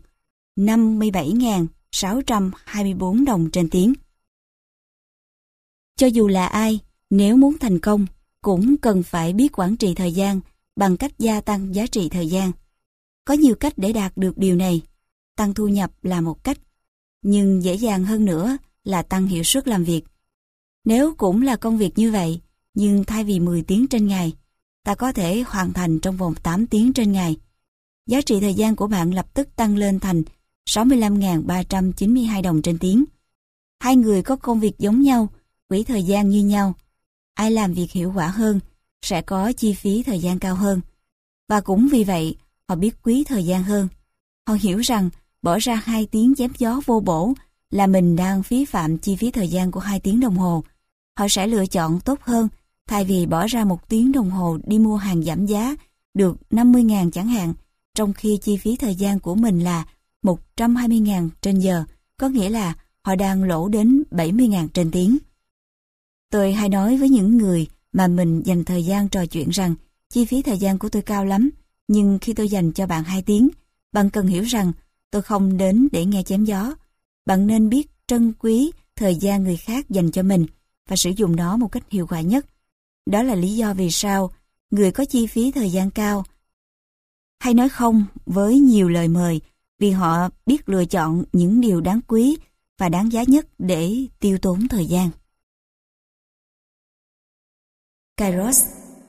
57.624 đồng trên tiếng. Cho dù là ai, nếu muốn thành công, cũng cần phải biết quản trị thời gian bằng cách gia tăng giá trị thời gian. Có nhiều cách để đạt được điều này. Tăng thu nhập là một cách, nhưng dễ dàng hơn nữa là tăng hiệu suất làm việc. Nếu cũng là công việc như vậy, Nhưng thay vì 10 tiếng trên ngày, ta có thể hoàn thành trong vòng 8 tiếng trên ngày. Giá trị thời gian của bạn lập tức tăng lên thành 65.392 đồng trên tiếng. Hai người có công việc giống nhau, quỹ thời gian như nhau. Ai làm việc hiệu quả hơn sẽ có chi phí thời gian cao hơn. Và cũng vì vậy, họ biết quý thời gian hơn. Họ hiểu rằng bỏ ra 2 tiếng chém gió vô bổ là mình đang phí phạm chi phí thời gian của 2 tiếng đồng hồ. Họ sẽ lựa chọn tốt hơn thay vì bỏ ra 1 tiếng đồng hồ đi mua hàng giảm giá được 50.000 chẳng hạn, trong khi chi phí thời gian của mình là 120.000 trên giờ, có nghĩa là họ đang lỗ đến 70.000 trên tiếng. Tôi hay nói với những người mà mình dành thời gian trò chuyện rằng chi phí thời gian của tôi cao lắm, nhưng khi tôi dành cho bạn 2 tiếng, bạn cần hiểu rằng tôi không đến để nghe chém gió. Bạn nên biết trân quý thời gian người khác dành cho mình và sử dụng nó một cách hiệu quả nhất. Đó là lý do vì sao người có chi phí thời gian cao hay nói không với nhiều lời mời, vì họ biết lựa chọn những điều đáng quý và đáng giá nhất để tiêu tốn thời gian. Kairos.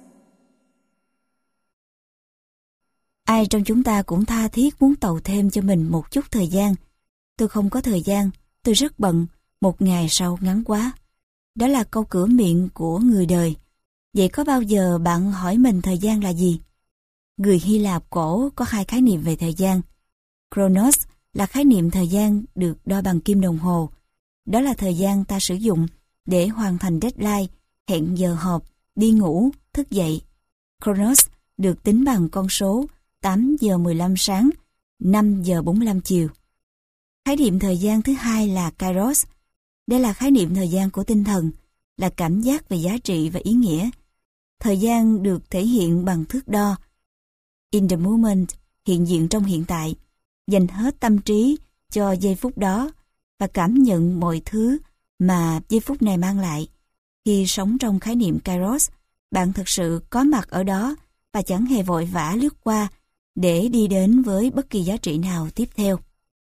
Ai trong chúng ta cũng tha thiết muốn tậu thêm cho mình một chút thời gian. Tôi không có thời gian, tôi rất bận, một ngày sau ngắn quá. Đó là câu cửa miệng của người đời. Vậy có bao giờ bạn hỏi mình thời gian là gì? Người Hy Lạp cổ có 2 khái niệm về thời gian. Chronos là khái niệm thời gian được đo bằng kim đồng hồ. Đó là thời gian ta sử dụng để hoàn thành deadline, hẹn giờ họp, đi ngủ, thức dậy. Chronos được tính bằng con số 8 giờ 15 sáng, 5 giờ 45 chiều. Khái niệm thời gian thứ hai là Kairos. Đây là khái niệm thời gian của tinh thần, là cảm giác về giá trị và ý nghĩa. Thời gian được thể hiện bằng thước đo. In the moment, hiện diện trong hiện tại, dành hết tâm trí cho giây phút đó và cảm nhận mọi thứ mà giây phút này mang lại. Khi sống trong khái niệm Kairos, bạn thực sự có mặt ở đó và chẳng hề vội vã lướt qua để đi đến với bất kỳ giá trị nào tiếp theo.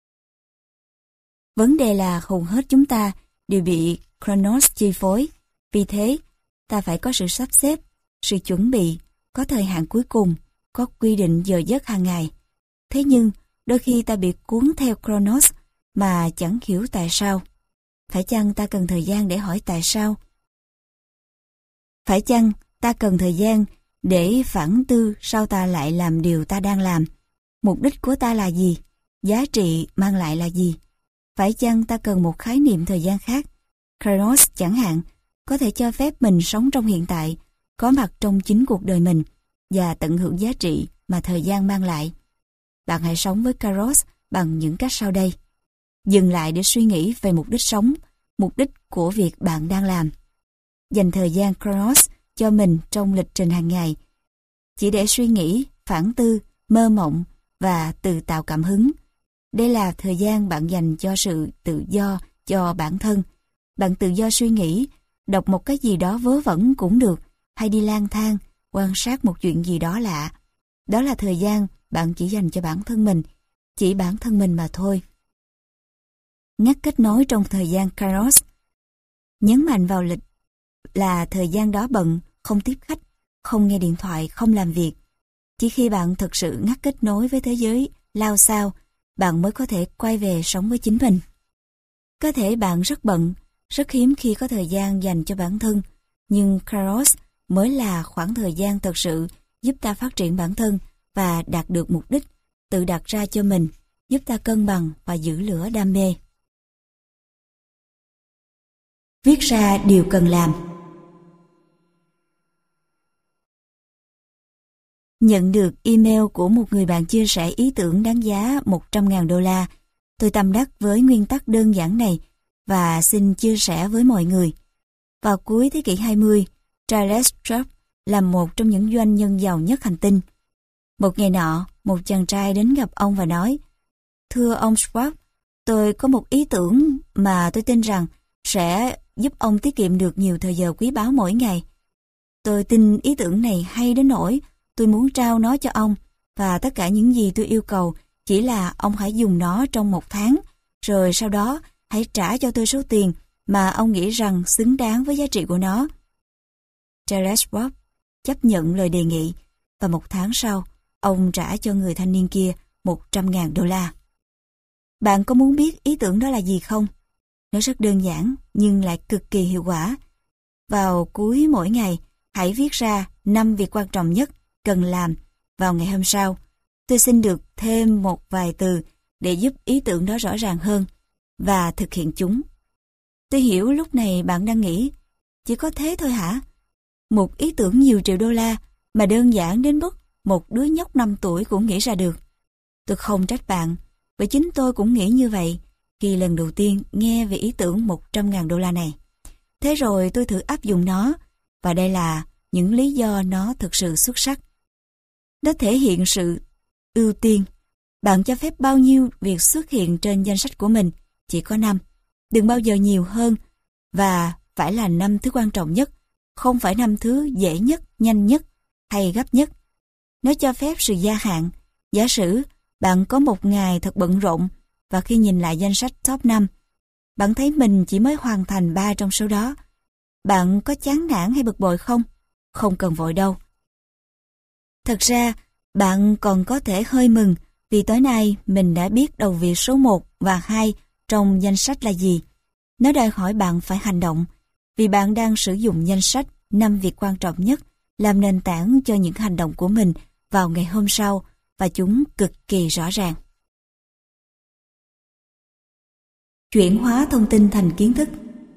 Vấn đề là hầu hết chúng ta đều bị Chronos chi phối. Vì thế, ta phải có sự sắp xếp, sự chuẩn bị, có thời hạn cuối cùng, có quy định giờ giấc hàng ngày. Thế nhưng, đôi khi ta bị cuốn theo Chronos mà chẳng hiểu tại sao. Phải chăng ta cần thời gian để hỏi tại sao? Phải chăng ta cần thời gian để phản tư sao ta lại làm điều ta đang làm? Mục đích của ta là gì? Giá trị mang lại là gì? Phải chăng ta cần một khái niệm thời gian khác? Kairos chẳng hạn, có thể cho phép mình sống trong hiện tại, có mặt trong chính cuộc đời mình và tận hưởng giá trị mà thời gian mang lại. Bạn hãy sống với Kairos bằng những cách sau đây. Dừng lại để suy nghĩ về mục đích sống, mục đích của việc bạn đang làm. Dành thời gian Kairos cho mình trong lịch trình hàng ngày, chỉ để suy nghĩ, phản tư, mơ mộng và tự tạo cảm hứng. Đây là thời gian bạn dành cho sự tự do cho bản thân. Bạn tự do suy nghĩ, đọc một cái gì đó vớ vẩn cũng được, hay đi lang thang, quan sát một chuyện gì đó lạ. Đó là thời gian bạn chỉ dành cho bản thân mình, chỉ bản thân mình mà thôi. Ngắt kết nối trong thời gian Kairos. Nhấn mạnh vào lịch là thời gian đó bận, không tiếp khách, không nghe điện thoại, không làm việc. Chỉ khi bạn thực sự ngắt kết nối với thế giới lao sao, bạn mới có thể quay về sống với chính mình. Có thể bạn rất bận, rất hiếm khi có thời gian dành cho bản thân, nhưng Kairos mới là khoảng thời gian thực sự giúp ta phát triển bản thân và đạt được mục đích tự đặt ra cho mình, giúp ta cân bằng và giữ lửa đam mê. Viết ra điều cần làm. Nhận được email của một người bạn chia sẻ ý tưởng đáng giá $100.000. Tôi tâm đắc với nguyên tắc đơn giản này và xin chia sẻ với mọi người. Vào cuối thế kỷ 20, Charles Schwab là một trong những doanh nhân giàu nhất hành tinh. Một ngày nọ, một chàng trai đến gặp ông và nói: "Thưa ông Schwab, tôi có một ý tưởng mà tôi tin rằng sẽ giúp ông tiết kiệm được nhiều thời giờ quý báu mỗi ngày. Tôi tin ý tưởng này hay đến nỗi tôi muốn trao nó cho ông, và tất cả những gì tôi yêu cầu chỉ là ông hãy dùng nó trong 1 tháng, rồi sau đó hãy trả cho tôi số tiền mà ông nghĩ rằng xứng đáng với giá trị của nó." Charles Schwab chấp nhận lời đề nghị và 1 tháng sau, ông trả cho người thanh niên kia $100.000. Bạn có muốn biết ý tưởng đó là gì không? Nó rất đơn giản nhưng lại cực kỳ hiệu quả. Vào cuối mỗi ngày, hãy viết ra 5 việc quan trọng nhất cần làm vào ngày hôm sau. Tôi xin được thêm một vài từ để giúp ý tưởng đó rõ ràng hơn và thực hiện chúng. Tôi hiểu lúc này bạn đang nghĩ, chỉ có thế thôi hả? Một ý tưởng nhiều triệu đô la mà đơn giản đến mức một đứa nhóc 5 tuổi cũng nghĩ ra được. Tôi không trách bạn, bởi chính tôi cũng nghĩ như vậy khi lần đầu tiên nghe về ý tưởng $100.000 này. Thế rồi tôi thử áp dụng nó, và đây là những lý do nó thực sự xuất sắc. Nó thể hiện sự ưu tiên. Bạn cho phép bao nhiêu việc xuất hiện trên danh sách của mình? Chỉ có 5. Đừng bao giờ nhiều hơn, và phải là 5 thứ quan trọng nhất, không phải 5 thứ dễ nhất, nhanh nhất hay gấp nhất. Nó cho phép sự gia hạn. Giả sử bạn có một ngày thật bận rộn và khi nhìn lại danh sách top 5, bạn thấy mình chỉ mới hoàn thành 3 trong số đó. Bạn có chán nản hay bực bội không? Không cần vội đâu. Thật ra, bạn còn có thể hơi mừng vì tối nay mình đã biết đầu việc số 1 và 2 trong danh sách là gì. Nó đòi hỏi bạn phải hành động, vì bạn đang sử dụng danh sách 5 việc quan trọng nhất làm nền tảng cho những hành động của mình vào ngày hôm sau, và chúng cực kỳ rõ ràng. Chuyển hóa thông tin thành kiến thức.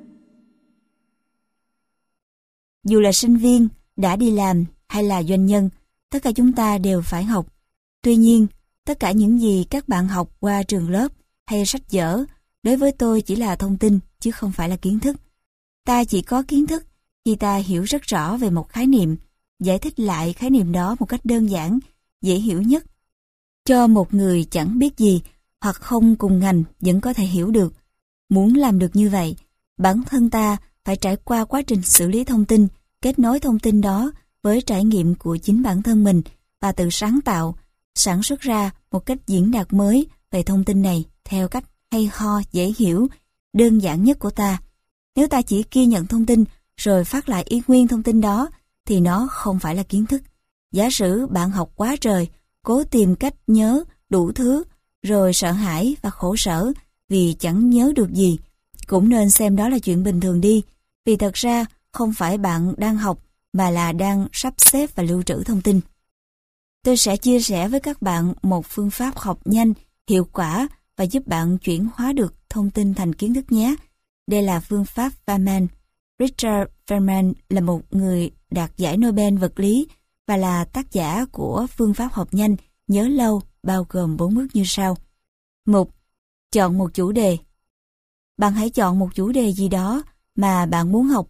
Dù là sinh viên, đã đi làm hay là doanh nhân, tất cả chúng ta đều phải học. Tuy nhiên, tất cả những gì các bạn học qua trường lớp hay sách vở, đối với tôi chỉ là thông tin chứ không phải là kiến thức. Ta chỉ có kiến thức khi ta hiểu rất rõ về một khái niệm, giải thích lại khái niệm đó một cách đơn giản, dễ hiểu nhất, cho một người chẳng biết gì hoặc không cùng ngành vẫn có thể hiểu được. Muốn làm được như vậy, bản thân ta phải trải qua quá trình xử lý thông tin, kết nối thông tin đó với trải nghiệm của chính bản thân mình và tự sáng tạo, sản xuất ra một cách diễn đạt mới về thông tin này theo cách hay ho, dễ hiểu, đơn giản nhất của ta. Nếu ta chỉ ghi nhận thông tin rồi phát lại y nguyên thông tin đó, thì nó không phải là kiến thức. Giả sử bạn học quá trời, cố tìm cách nhớ đủ thứ, rồi sợ hãi và khổ sở vì chẳng nhớ được gì, cũng nên xem đó là chuyện bình thường đi, vì thật ra không phải bạn đang học mà là đang sắp xếp và lưu trữ thông tin. Tôi sẽ chia sẻ với các bạn một phương pháp học nhanh, hiệu quả và giúp bạn chuyển hóa được thông tin thành kiến thức nhé. Đây là phương pháp Feynman. Richard Feynman là một người đạt giải Nobel vật lý và là tác giả của phương pháp học nhanh nhớ lâu, bao gồm 4 bước như sau. 1. Chọn một chủ đề. Bạn hãy chọn một chủ đề gì đó mà bạn muốn học.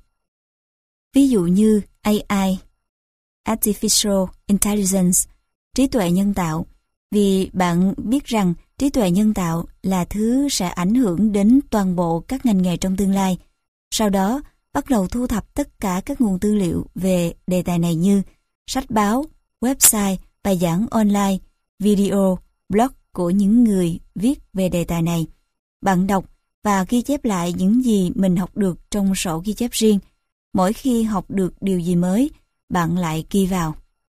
Ví dụ như AI, Artificial Intelligence, trí tuệ nhân tạo, vì bạn biết rằng trí tuệ nhân tạo là thứ sẽ ảnh hưởng đến toàn bộ các ngành nghề trong tương lai. Sau đó, bắt đầu thu thập tất cả các nguồn tư liệu về đề tài này như sách báo, website, bài giảng online, video, blog của những người viết về đề tài này. Bạn đọc và ghi chép lại những gì mình học được trong sổ ghi chép riêng. Mỗi khi học được điều gì mới, bạn lại ghi vào.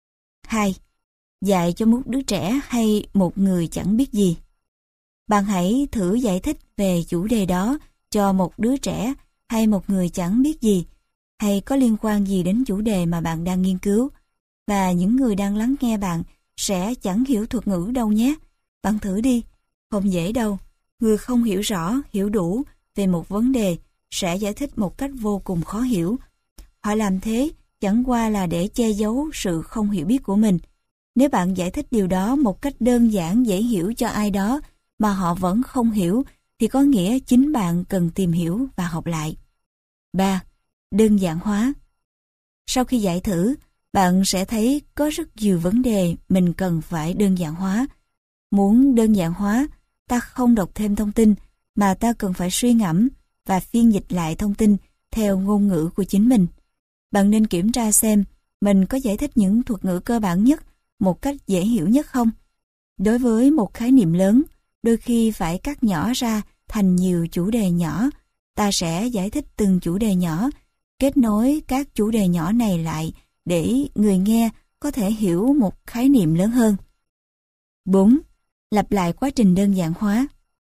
2. Dạy cho một đứa trẻ hay một người chẳng biết gì. Bạn hãy thử giải thích về chủ đề đó cho một đứa trẻ hay một người chẳng biết gì, hay có liên quan gì đến chủ đề mà bạn đang nghiên cứu. Và những người đang lắng nghe bạn sẽ chẳng hiểu thuật ngữ đâu nhé. Bạn thử đi, không dễ đâu. Người không hiểu rõ, hiểu đủ về một vấn đề sẽ giải thích một cách vô cùng khó hiểu. Họ làm thế chẳng qua là để che giấu sự không hiểu biết của mình. Nếu bạn giải thích điều đó một cách đơn giản dễ hiểu cho ai đó mà họ vẫn không hiểu, thì có nghĩa chính bạn cần tìm hiểu và học lại. 3. Đơn giản hóa. Sau khi giải thử, bạn sẽ thấy có rất nhiều vấn đề mình cần phải đơn giản hóa. Muốn đơn giản hóa, ta không đọc thêm thông tin, mà ta cần phải suy ngẫm và phiên dịch lại thông tin theo ngôn ngữ của chính mình. Bạn nên kiểm tra xem mình có giải thích những thuật ngữ cơ bản nhất một cách dễ hiểu nhất không. Đối với một khái niệm lớn, đôi khi phải cắt nhỏ ra thành nhiều chủ đề nhỏ. Ta sẽ giải thích từng chủ đề nhỏ, kết nối các chủ đề nhỏ này lại để người nghe có thể hiểu một khái niệm lớn hơn. 4. Lặp lại quá trình đơn giản hóa.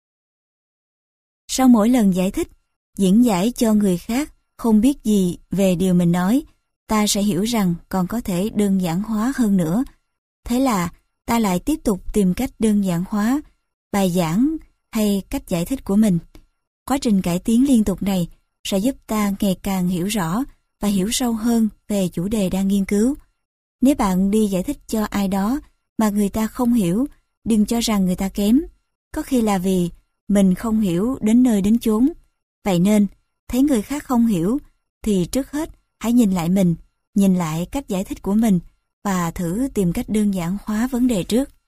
Sau mỗi lần giải thích, diễn giải cho người khác không biết gì về điều mình nói, ta sẽ hiểu rằng còn có thể đơn giản hóa hơn nữa. Thế là ta lại tiếp tục tìm cách đơn giản hóa bài giảng hay cách giải thích của mình. Quá trình cải tiến liên tục này sẽ giúp ta ngày càng hiểu rõ và hiểu sâu hơn về chủ đề đang nghiên cứu. Nếu bạn đi giải thích cho ai đó mà người ta không hiểu, đừng cho rằng người ta kém. Có khi là vì mình không hiểu đến nơi đến chốn. Vậy nên, thấy người khác không hiểu thì trước hết hãy nhìn lại mình, nhìn lại cách giải thích của mình và thử tìm cách đơn giản hóa vấn đề trước.